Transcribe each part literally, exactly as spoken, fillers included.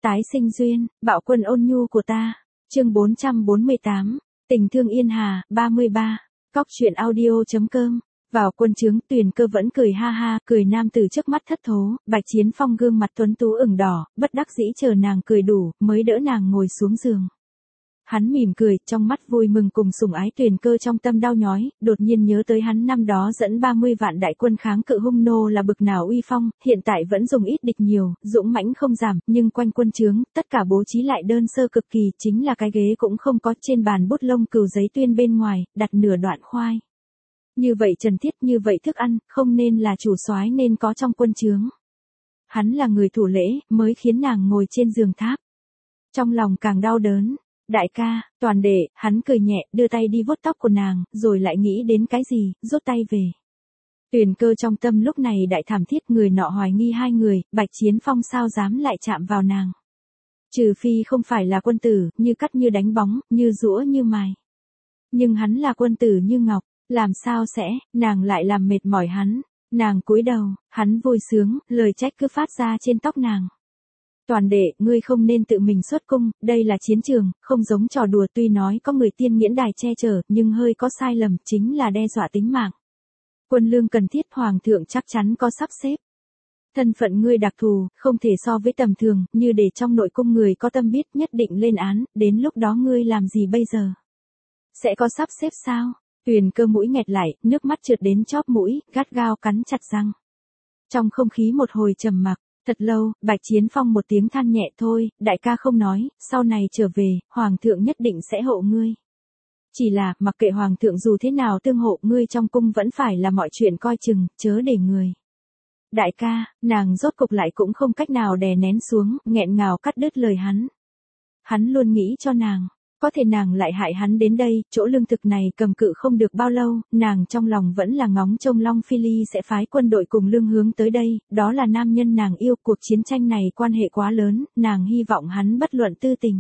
Tái sinh duyên, bạo quân ôn nhu của ta. Chương bốn trăm bốn mươi tám, tình thương yên hà, ba mươi ba. Cóc truyện audio.com. Vào quân trướng, Tuyền Cơ vẫn cười ha ha, cười nam từ trước mắt thất thố, Bạch Chiến Phong gương mặt tuấn tú ửng đỏ, bất đắc dĩ chờ nàng cười đủ, mới đỡ nàng ngồi xuống giường. Hắn mỉm cười, trong mắt vui mừng cùng sủng ái. Tuyền Cơ trong tâm đau nhói, đột nhiên nhớ tới hắn năm đó dẫn ba mươi vạn đại quân kháng cự hung nô là bực nào uy phong, hiện tại vẫn dùng ít địch nhiều, dũng mãnh không giảm, nhưng quanh quân trướng, tất cả bố trí lại đơn sơ cực kỳ, chính là cái ghế cũng không có, trên bàn bút lông cừu giấy tuyên bên ngoài, đặt nửa đoạn khoai. Như vậy trần thiết, như vậy thức ăn, không nên là chủ soái nên có trong quân trướng. Hắn là người thủ lễ, mới khiến nàng ngồi trên giường tháp. Trong lòng càng đau đớn. Đại ca, toàn đệ, hắn cười nhẹ, đưa tay đi vuốt tóc của nàng, rồi lại nghĩ đến cái gì, rút tay về. Tuyền Cơ trong tâm lúc này đại thảm thiết, người nọ hoài nghi hai người, Bạch Chiến Phong sao dám lại chạm vào nàng. Trừ phi không phải là quân tử, như cắt như đánh bóng, như giũa như mài. Nhưng hắn là quân tử như ngọc, làm sao sẽ, nàng lại làm mệt mỏi hắn. Nàng cúi đầu, hắn vui sướng, lời trách cứ phát ra trên tóc nàng. Toàn đệ, ngươi không nên tự mình xuất cung, đây là chiến trường, không giống trò đùa, tuy nói có người tiên nghiễn đài che chở, nhưng hơi có sai lầm, chính là đe dọa tính mạng. Quân lương cần thiết, hoàng thượng chắc chắn có sắp xếp. Thân phận ngươi đặc thù, không thể so với tầm thường, như để trong nội cung người có tâm biết nhất định lên án, đến lúc đó ngươi làm gì bây giờ? Sẽ có sắp xếp sao? Tuyền Cơ mũi nghẹt lại, nước mắt trượt đến chóp mũi, gắt gao cắn chặt răng. Trong không khí một hồi trầm mặc. Thật lâu, Bạch Chiến Phong một tiếng than nhẹ thôi, đại ca không nói, sau này trở về, hoàng thượng nhất định sẽ hộ ngươi. Chỉ là, mặc kệ hoàng thượng dù thế nào tương hộ, ngươi trong cung vẫn phải là mọi chuyện coi chừng, chớ để người. Đại ca, nàng rốt cục lại cũng không cách nào đè nén xuống, nghẹn ngào cắt đứt lời hắn. Hắn luôn nghĩ cho nàng. Có thể nàng lại hại hắn đến đây, chỗ lương thực này cầm cự không được bao lâu, nàng trong lòng vẫn là ngóng trông Long Phi Ly sẽ phái quân đội cùng lương hướng tới đây, đó là nam nhân nàng yêu, cuộc chiến tranh này quan hệ quá lớn, nàng hy vọng hắn bất luận tư tình.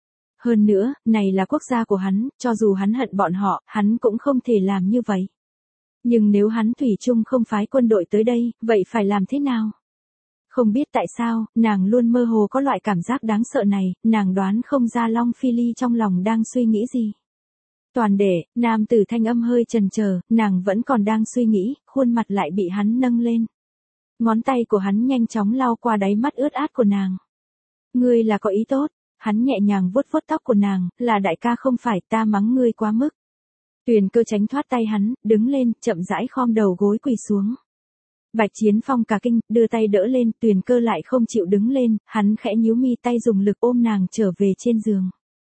Hơn nữa, này là quốc gia của hắn, cho dù hắn hận bọn họ, hắn cũng không thể làm như vậy. Nhưng nếu hắn thủy chung không phái quân đội tới đây, vậy phải làm thế nào? Không biết tại sao, nàng luôn mơ hồ có loại cảm giác đáng sợ này, nàng đoán không ra Long Phi Ly trong lòng đang suy nghĩ gì. Toàn đệ, nam tử thanh âm hơi chần chờ, nàng vẫn còn đang suy nghĩ, khuôn mặt lại bị hắn nâng lên. Ngón tay của hắn nhanh chóng lau qua đáy mắt ướt át của nàng. Ngươi là có ý tốt, hắn nhẹ nhàng vuốt vuốt tóc của nàng, là đại ca không phải, ta mắng ngươi quá mức. Tuyền Cơ tránh thoát tay hắn, đứng lên, chậm rãi khom đầu gối quỳ xuống. Bạch Chiến Phong cả kinh, đưa tay đỡ lên, Tuyền Cơ lại không chịu đứng lên, hắn khẽ nhíu mi, tay dùng lực ôm nàng trở về trên giường.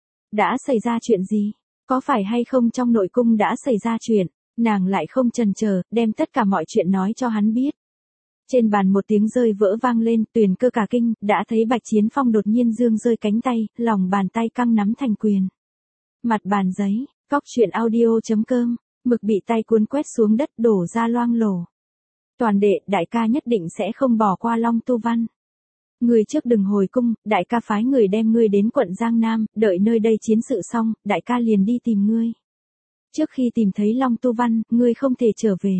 Đã xảy ra chuyện gì? Có phải hay không trong nội cung đã xảy ra chuyện? Nàng lại không chần chờ, đem tất cả mọi chuyện nói cho hắn biết. Trên bàn một tiếng rơi vỡ vang lên, Tuyền Cơ cả kinh, đã thấy Bạch Chiến Phong đột nhiên giương rơi cánh tay, lòng bàn tay căng nắm thành quyền. Mặt bàn giấy, cóc truyện audio.com, mực bị tay cuốn quét xuống đất đổ ra loang lổ. Toàn đệ, đại ca nhất định sẽ không bỏ qua Long Tu Văn. Ngươi trước đừng hồi cung, đại ca phái người đem ngươi đến quận Giang Nam, đợi nơi đây chiến sự xong, đại ca liền đi tìm ngươi. Trước khi tìm thấy Long Tu Văn, ngươi không thể trở về.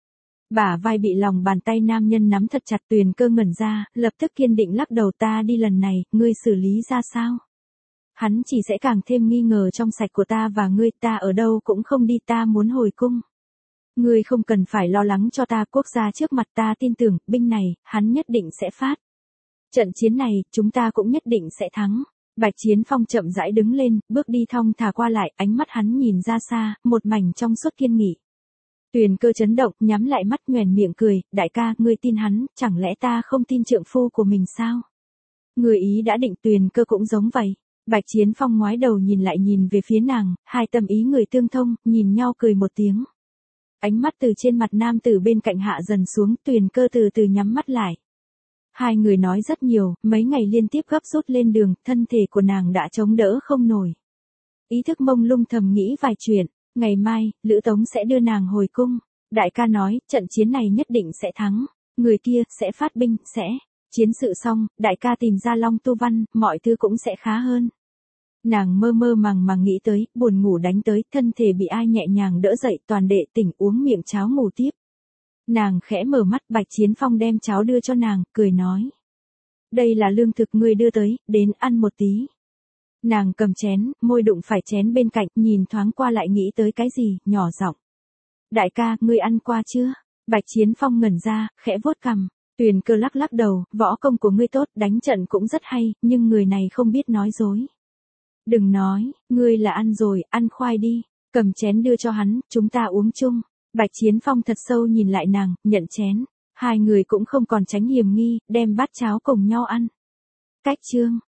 Bả vai bị lòng bàn tay nam nhân nắm thật chặt. Tuyền Cơ ngẩn ra, lập tức kiên định lắc đầu, ta đi lần này, ngươi xử lý ra sao? Hắn chỉ sẽ càng thêm nghi ngờ trong sạch của ta và ngươi, ta ở đâu cũng không đi, ta muốn hồi cung. Ngươi không cần phải lo lắng cho ta, quốc gia trước mặt ta tin tưởng, binh này, hắn nhất định sẽ phát. Trận chiến này, chúng ta cũng nhất định sẽ thắng. Bạch Chiến Phong chậm rãi đứng lên, bước đi thong thả qua lại, ánh mắt hắn nhìn ra xa, một mảnh trong suốt kiên nghị. Tuyền Cơ chấn động, nhắm lại mắt nhoẻn miệng cười, đại ca, ngươi tin hắn, chẳng lẽ ta không tin trượng phu của mình sao? Người ý đã định. Tuyền Cơ cũng giống vậy. Bạch Chiến Phong ngoái đầu nhìn lại nhìn về phía nàng, hai tâm ý người tương thông, nhìn nhau cười một tiếng. Ánh mắt từ trên mặt nam tử bên cạnh hạ dần xuống, Tuyền Cơ từ từ nhắm mắt lại. Hai người nói rất nhiều, mấy ngày liên tiếp gấp rút lên đường, thân thể của nàng đã chống đỡ không nổi. Ý thức mông lung thầm nghĩ vài chuyện, ngày mai, Lữ Tống sẽ đưa nàng hồi cung. Đại ca nói, trận chiến này nhất định sẽ thắng, người kia sẽ phát binh, sẽ, chiến sự xong, đại ca tìm ra Long Tu Văn, mọi thứ cũng sẽ khá hơn. Nàng mơ mơ màng màng nghĩ tới, buồn ngủ đánh tới, thân thể bị ai nhẹ nhàng đỡ dậy, toàn đệ tỉnh uống miệng cháo ngủ tiếp. Nàng khẽ mở mắt, Bạch Chiến Phong đem cháo đưa cho nàng, cười nói. Đây là lương thực ngươi đưa tới, đến ăn một tí. Nàng cầm chén, môi đụng phải chén bên cạnh, nhìn thoáng qua lại nghĩ tới cái gì, nhỏ giọng. Đại ca, ngươi ăn qua chưa? Bạch Chiến Phong ngẩn ra, khẽ vuốt cằm. Tuyền Cơ lắc lắc đầu, võ công của ngươi tốt, đánh trận cũng rất hay, nhưng người này không biết nói dối. Đừng nói, ngươi là ăn rồi, ăn khoai đi. Cầm chén đưa cho hắn, chúng ta uống chung. Bạch Chiến Phong thật sâu nhìn lại nàng, nhận chén. Hai người cũng không còn tránh hiểm nghi, đem bát cháo cùng nhau ăn. Cách chương.